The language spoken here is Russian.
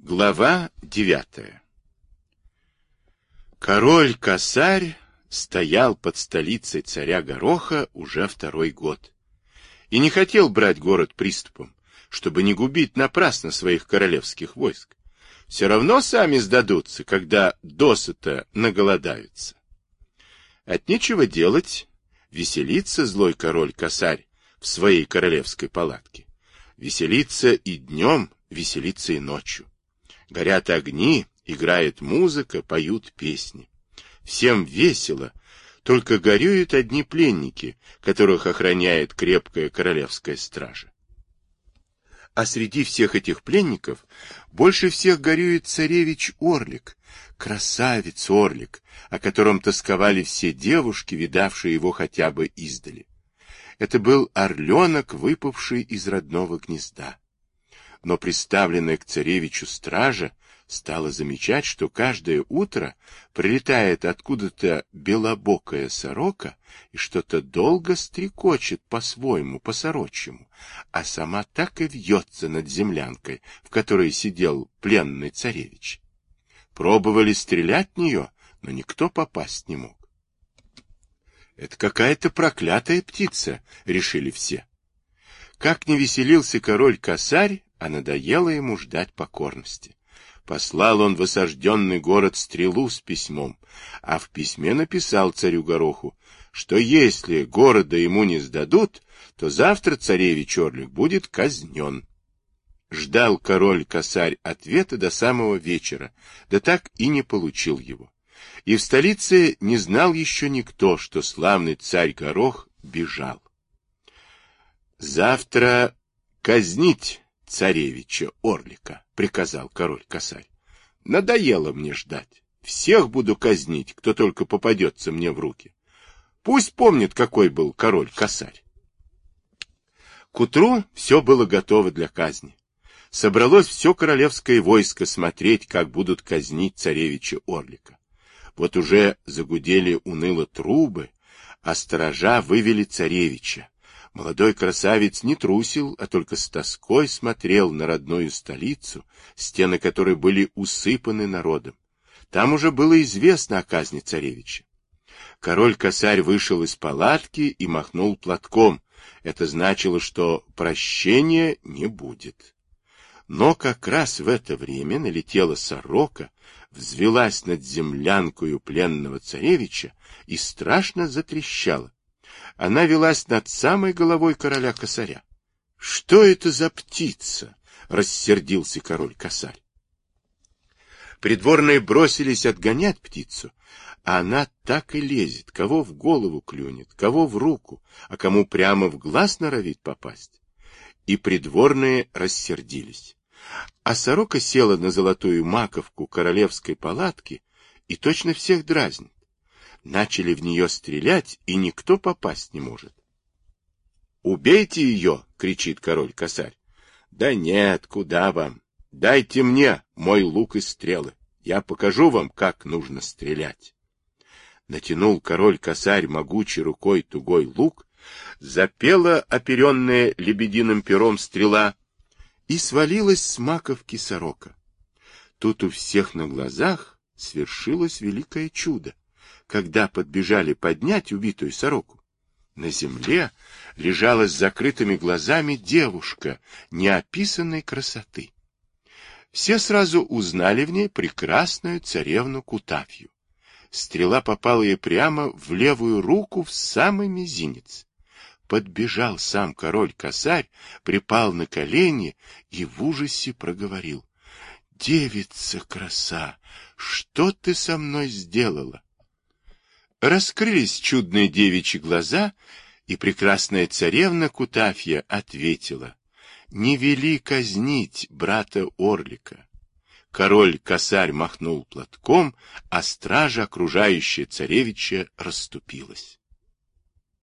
Глава 9. Король-косарь стоял под столицей царя Гороха уже второй год и не хотел брать город приступом, чтобы не губить напрасно своих королевских войск. Все равно сами сдадутся, когда досыта наголодаются. От нечего делать, веселится злой король-косарь в своей королевской палатке. Веселится и днем, веселится и ночью. Горят огни, играет музыка, поют песни. Всем весело, только горюют одни пленники, которых охраняет крепкая королевская стража. А среди всех этих пленников больше всех горюет царевич Орлик, красавец Орлик, о котором тосковали все девушки, видавшие его хотя бы издали. Это был орленок, выпавший из родного гнезда. Но приставленная к царевичу стража стала замечать, что каждое утро прилетает откуда-то белобокая сорока и что-то долго стрекочет по-своему, по-сорочьему, а сама так и вьется над землянкой, в которой сидел пленный царевич. Пробовали стрелять в нее, но никто попасть не мог. «Это какая-то проклятая птица», — решили все. Как не веселился король-косарь, а надоело ему ждать покорности. Послал он в осажденный город стрелу с письмом, а в письме написал царю Гороху, что если города ему не сдадут, то завтра царевич Орлик будет казнен. Ждал король-косарь ответа до самого вечера, да так и не получил его. И в столице не знал еще никто, что славный царь Горох бежал. «Завтра казнить царевича Орлика», — приказал король-косарь. «Надоело мне ждать. Всех буду казнить, кто только попадется мне в руки. Пусть помнит, какой был король-косарь». К утру все было готово для казни. Собралось все королевское войско смотреть, как будут казнить царевича Орлика. Вот уже загудели уныло трубы, а сторожа вывели царевича. Молодой красавец не трусил, а только с тоской смотрел на родную столицу, стены которой были усыпаны народом. Там уже было известно о казни царевича. Король-косарь вышел из палатки и махнул платком. Это значило, что прощения не будет. Но как раз в это время налетела сорока, взвелась над землянкою пленного царевича и страшно затрещала. Она велась над самой головой короля-косаря. — Что это за птица? — рассердился король-косарь. Придворные бросились отгонять птицу, а она так и лезет, кого в голову клюнет, кого в руку, а кому прямо в глаз норовит попасть. И придворные рассердились. А сорока села на золотую маковку королевской палатки и точно всех дразнит. Начали в нее стрелять, и никто попасть не может. «Убейте ее!» — кричит король-косарь. «Да нет, куда вам? Дайте мне мой лук и стрелы. Я покажу вам, как нужно стрелять». Натянул король-косарь могучей рукой тугой лук, запела оперенная лебединым пером стрела, и свалилась с маковки сорока. Тут у всех на глазах свершилось великое чудо. Когда подбежали поднять убитую сороку, на земле лежала с закрытыми глазами девушка неописанной красоты. Все сразу узнали в ней прекрасную царевну Кутафью. Стрела попала ей прямо в левую руку в самый мизинец. Подбежал сам король-косарь, припал на колени и в ужасе проговорил: «Девица краса, что ты со мной сделала?» Раскрылись чудные девичьи глаза, и прекрасная царевна Кутафья ответила: «Не вели казнить брата Орлика». Король-косарь махнул платком, а стража, окружающая царевича, расступилась.